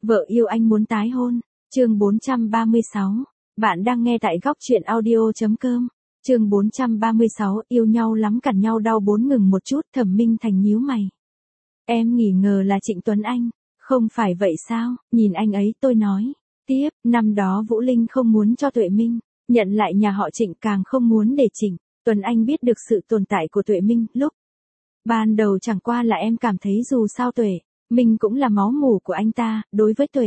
Vợ yêu anh muốn tái hôn. Chương 436. Bạn đang nghe tại góc truyện audio.com. Chương 436, yêu nhau lắm cằn nhau đau bốn ngừng một chút, Thẩm Minh Thành nhíu mày. Em nghỉ ngờ là Trịnh Tuấn Anh, không phải vậy sao? Nhìn anh ấy tôi nói. Tiếp, năm đó Vũ Linh không muốn cho Tuệ Minh nhận lại nhà họ Trịnh, càng không muốn để Trịnh Tuấn Anh biết được sự tồn tại của Tuệ Minh. Lúc ban đầu chẳng qua là em cảm thấy dù sao Tuệ Minh cũng là máu mủ của anh ta, đối với Tuệ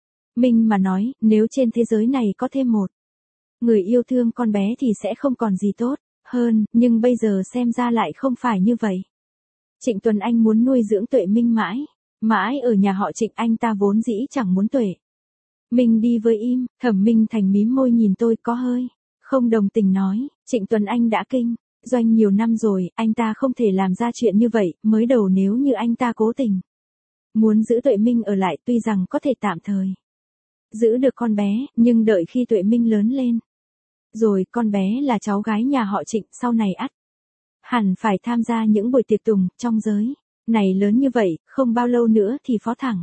Minh mà nói, nếu trên thế giới này có thêm một người yêu thương con bé thì sẽ không còn gì tốt hơn, nhưng bây giờ xem ra lại không phải như vậy. Trịnh Tuấn Anh muốn nuôi dưỡng Tuệ Minh mãi ở nhà họ Trịnh, anh ta vốn dĩ chẳng muốn Tuệ Minh đi với im. Thẩm Minh Thành mím môi nhìn tôi có hơi không đồng tình nói, Trịnh Tuấn Anh đã kinh doanh nhiều năm rồi, anh ta không thể làm ra chuyện như vậy, mới đầu nếu như anh ta cố tình muốn giữ Tuệ Minh ở lại, tuy rằng có thể tạm thời giữ được con bé, nhưng đợi khi Tuệ Minh lớn lên rồi, con bé là cháu gái nhà họ Trịnh, sau này hẳn phải tham gia những buổi tiệc tùng, trong giới này lớn như vậy, không bao lâu nữa thì Phó Thẳng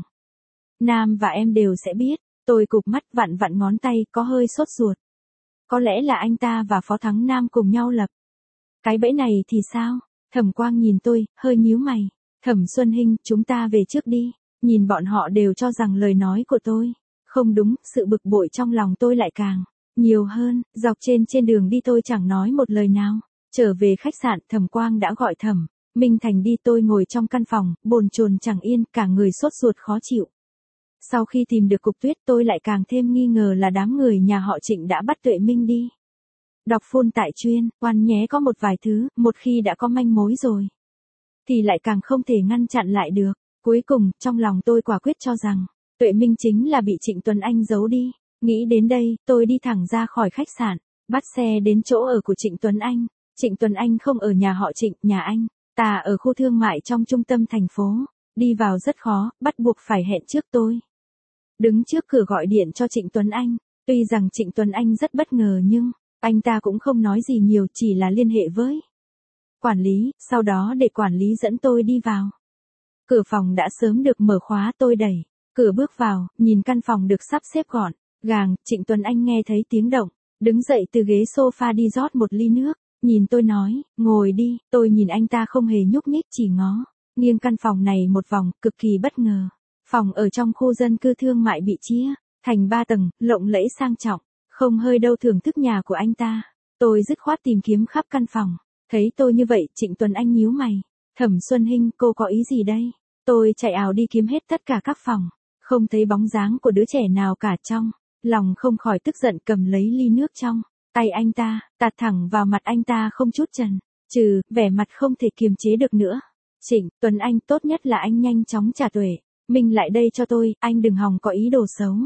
Nam và em đều sẽ biết. Tôi cụp mắt vặn vặn ngón tay, có hơi sốt ruột. Có lẽ là anh ta và Phó Thắng Nam cùng nhau lập cái bẫy này thì sao? Thẩm Quang nhìn tôi, hơi nhíu mày. Thẩm Xuân Hinh, chúng ta về trước đi. Nhìn bọn họ đều cho rằng lời nói của tôi không đúng, sự bực bội trong lòng tôi lại càng nhiều hơn. Dọc trên đường đi tôi chẳng nói một lời nào. Trở về khách sạn, Thẩm Quang đã gọi Thẩm Minh Thành đi, tôi ngồi trong căn phòng, bồn chồn chẳng yên, cả người sốt ruột khó chịu. Sau khi tìm được cục tuyết, tôi lại càng thêm nghi ngờ là đám người nhà họ Trịnh đã bắt Tuệ Minh đi. Đọc full tại chuyên, oan nhé, có một vài thứ, một khi đã có manh mối rồi thì lại càng không thể ngăn chặn lại được. Cuối cùng, trong lòng tôi quả quyết cho rằng Tuệ Minh chính là bị Trịnh Tuấn Anh giấu đi. Nghĩ đến đây, tôi đi thẳng ra khỏi khách sạn, bắt xe đến chỗ ở của Trịnh Tuấn Anh. Trịnh Tuấn Anh không ở nhà họ Trịnh, nhà anh ta ở khu thương mại trong trung tâm thành phố. Đi vào rất khó, bắt buộc phải hẹn trước. Tôi đứng trước cửa gọi điện cho Trịnh Tuấn Anh. Tuy rằng Trịnh Tuấn Anh rất bất ngờ nhưng anh ta cũng không nói gì nhiều, chỉ là liên hệ với quản lý, sau đó để quản lý dẫn tôi đi vào. Cửa phòng đã sớm được mở khóa, tôi đẩy cửa bước vào, nhìn căn phòng được sắp xếp gọn gàng. Trịnh Tuấn Anh nghe thấy tiếng động, đứng dậy từ ghế sofa đi rót một ly nước, nhìn tôi nói, ngồi đi. Tôi nhìn anh ta không hề nhúc nhích, chỉ ngó nghiêng căn phòng này một vòng, cực kỳ bất ngờ. Phòng ở trong khu dân cư thương mại bị chia thành 3 tầng, lộng lẫy sang trọng, không hơi đâu thưởng thức nhà của anh ta. Tôi dứt khoát tìm kiếm khắp căn phòng. Thấy tôi như vậy, Trịnh Tuấn Anh nhíu mày. Thẩm Xuân Hinh, cô có ý gì đây? Tôi chạy ào đi kiếm hết tất cả các phòng, không thấy bóng dáng của đứa trẻ nào cả. Trong lòng không khỏi tức giận, cầm lấy ly nước trong tay anh ta, tạt thẳng vào mặt anh ta không chút chần chừ, vẻ mặt không thể kiềm chế được nữa. Trịnh Tuấn Anh, tốt nhất là anh nhanh chóng trả Tuệ Minh lại đây cho tôi, anh đừng hòng có ý đồ xấu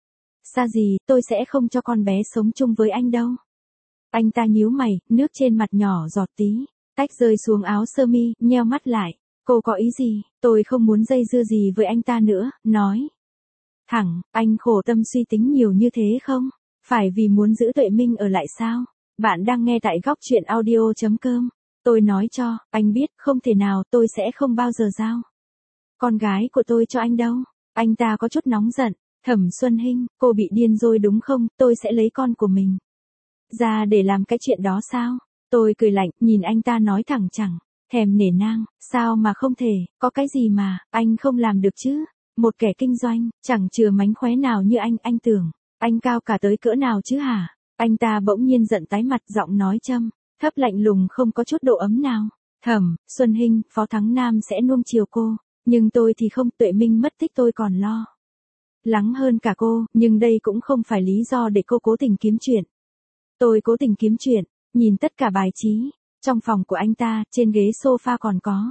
xa gì, tôi sẽ không cho con bé sống chung với anh đâu. Anh ta nhíu mày, nước trên mặt nhỏ giọt tí tách rơi xuống áo sơ mi, nheo mắt lại. Cô có ý gì? Tôi không muốn dây dưa gì với anh ta nữa, nói thẳng. Anh khổ tâm suy tính nhiều như thế không? Phải vì muốn giữ Tuệ Minh ở lại sao? Bạn đang nghe tại góc truyện audio.com. Tôi nói cho anh biết, không thể nào, tôi sẽ không bao giờ giao con gái của tôi cho anh đâu. Anh ta có chút nóng giận. Thẩm Xuân Hinh, cô bị điên rồi đúng không? Tôi sẽ lấy con của mình ra để làm cái chuyện đó sao? Tôi cười lạnh, nhìn anh ta nói thẳng, chẳng thèm nể nang. Sao mà không thể, có cái gì mà anh không làm được chứ? Một kẻ kinh doanh, chẳng chừa mánh khóe nào như anh tưởng anh cao cả tới cỡ nào chứ hả? Anh ta bỗng nhiên giận tái mặt, giọng nói châm thấp lạnh lùng, không có chút độ ấm nào. Thẩm Xuân Hinh, Phó Thắng Nam sẽ nuông chiều cô, nhưng tôi thì không. Tuệ Minh mất tích tôi còn lo lắng hơn cả cô, nhưng đây cũng không phải lý do để cô cố tình kiếm chuyện. Tôi cố tình kiếm chuyện? Nhìn tất cả bài trí trong phòng của anh ta, trên ghế sofa còn có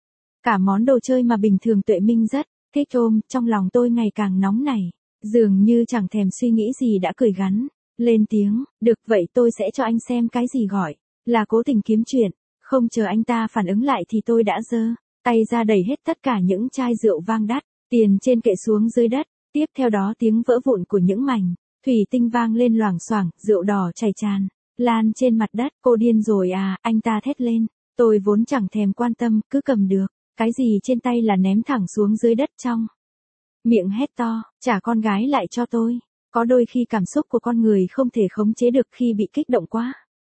cả món đồ chơi mà bình thường Tuệ Minh rất thích ôm. Trong lòng tôi ngày càng nóng nảy, dường như chẳng thèm suy nghĩ gì đã cười gắn lên tiếng, được vậy tôi sẽ cho anh xem cái gì gọi là cố tình kiếm chuyện. Không chờ anh ta phản ứng lại thì tôi đã giơ tay ra đẩy hết tất cả những chai rượu vang đắt tiền trên kệ xuống dưới đất. Tiếp theo đó tiếng vỡ vụn của những mảnh thủy tinh vang lên loảng xoảng, rượu đỏ chảy tràn lan trên mặt đất. Cô điên rồi à? Anh ta thét lên. Tôi vốn chẳng thèm quan tâm, cứ cầm được cái gì trên tay là ném thẳng xuống dưới đất. Trong miệng hét to, trả con gái lại cho tôi. Có đôi khi cảm xúc của con người không thể khống chế được khi bị kích động quá.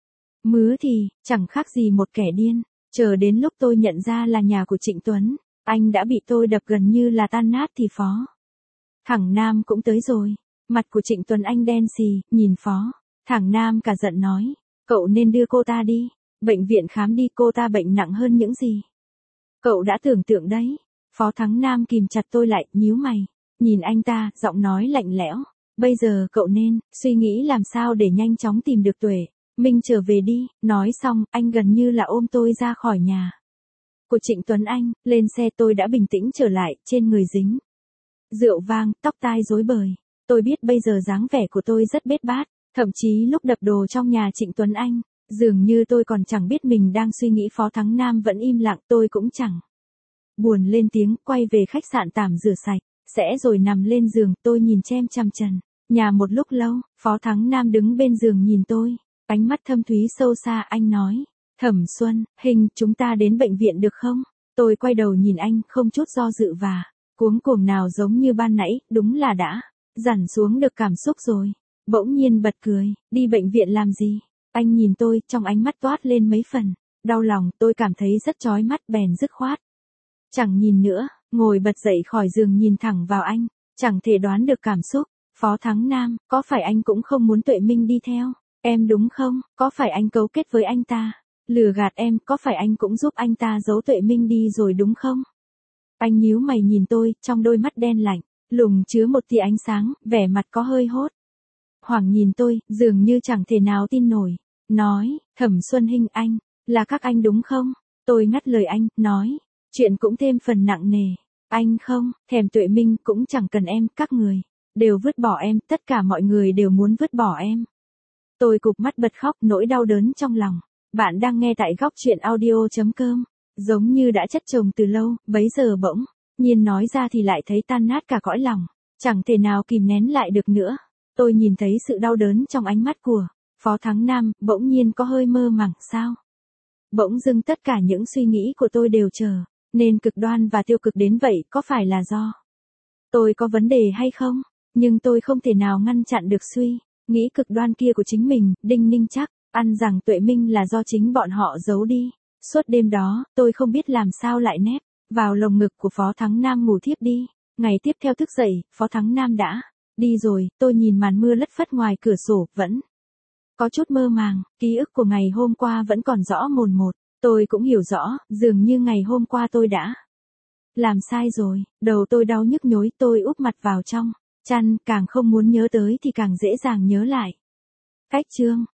Mứa thì, chẳng khác gì một kẻ điên, chờ đến lúc tôi nhận ra là nhà của Trịnh Tuấn, anh đã bị tôi đập gần như là tan nát thì phó. Thằng Nam cũng tới rồi, mặt của Trịnh Tuấn Anh đen xì, nhìn phó. Thằng Nam cả giận nói, cậu nên đưa cô ta đi, bệnh viện khám đi, cô ta bệnh nặng hơn những gì cậu đã tưởng tượng đấy. Phó Thắng Nam kìm chặt tôi lại, nhíu mày, nhìn anh ta, giọng nói lạnh lẽo. Bây giờ cậu nên suy nghĩ làm sao để nhanh chóng tìm được Tuệ Minh trở về đi. Nói xong, anh gần như là ôm tôi ra khỏi nhà của Trịnh Tuấn Anh. Lên xe tôi đã bình tĩnh trở lại, trên người dính rượu vang, tóc tai rối bời. Tôi biết bây giờ dáng vẻ của tôi rất bết bát, thậm chí lúc đập đồ trong nhà Trịnh Tuấn Anh, dường như tôi còn chẳng biết mình đang suy nghĩ. Phó Thắng Nam vẫn im lặng, tôi cũng chẳng buồn lên tiếng. Quay về khách sạn tạm rửa sạch sẽ rồi nằm lên giường. Tôi nhìn chăm chằm trần nhà một lúc lâu. Phó Thắng Nam đứng bên giường nhìn tôi, ánh mắt thâm thúy sâu xa. Anh nói, Thẩm Xuân, chúng ta đến bệnh viện được không? Tôi quay đầu nhìn anh, không chút do dự và cuống cuồng nào, giống như ban nãy. Đúng là đã dằn xuống được cảm xúc rồi. Bỗng nhiên bật cười, đi bệnh viện làm gì? Anh nhìn tôi, trong ánh mắt toát lên mấy phần đau lòng. Tôi cảm thấy rất chói mắt, bèn dứt khoát chẳng nhìn nữa, ngồi bật dậy khỏi giường nhìn thẳng vào anh, chẳng thể đoán được cảm xúc. Phó Thắng Nam, có phải anh cũng không muốn Tuệ Minh đi theo em đúng không? Có phải anh cấu kết với anh ta, lừa gạt em? Có phải anh cũng giúp anh ta giấu Tuệ Minh đi rồi đúng không? Anh nhíu mày nhìn tôi, trong đôi mắt đen lạnh lùng chứa một tia ánh sáng, vẻ mặt có hơi hốt hoảng nhìn tôi, dường như chẳng thể nào tin nổi. Nói, Thẩm Xuân anh, là các anh đúng không? Tôi ngắt lời anh, nói, chuyện cũng thêm phần nặng nề. Anh không thèm Tuệ Minh, cũng chẳng cần em, các người đều vứt bỏ em, tất cả mọi người đều muốn vứt bỏ em. Tôi cụp mắt bật khóc, nỗi đau đớn trong lòng. Bạn đang nghe tại góc truyện audio.com. Giống như đã chất chồng từ lâu, bấy giờ bỗng nhiên nói ra thì lại thấy tan nát cả cõi lòng, chẳng thể nào kìm nén lại được nữa. Tôi nhìn thấy sự đau đớn trong ánh mắt của Phó Thắng Nam, bỗng nhiên có hơi mơ màng. Sao? Bỗng dưng tất cả những suy nghĩ của tôi đều trở nên cực đoan và tiêu cực đến vậy. Có phải là do tôi có vấn đề hay không? Nhưng tôi không thể nào ngăn chặn được suy nghĩ cực đoan kia của chính mình. Đinh ninh chắc ăn rằng Tuệ Minh là do chính bọn họ giấu đi. Suốt đêm đó, tôi không biết làm sao lại nép vào lồng ngực của Phó Thắng Nam ngủ thiếp đi. Ngày tiếp theo thức dậy, Phó Thắng Nam đã đi rồi. Tôi nhìn màn mưa lất phất ngoài cửa sổ, vẫn có chút mơ màng. Ký ức của ngày hôm qua vẫn còn rõ mồn một. Tôi cũng hiểu rõ, dường như ngày hôm qua tôi đã làm sai rồi. Đầu tôi đau nhức nhối, tôi úp mặt vào trong chăn, càng không muốn nhớ tới thì càng dễ dàng nhớ lại. Cách chương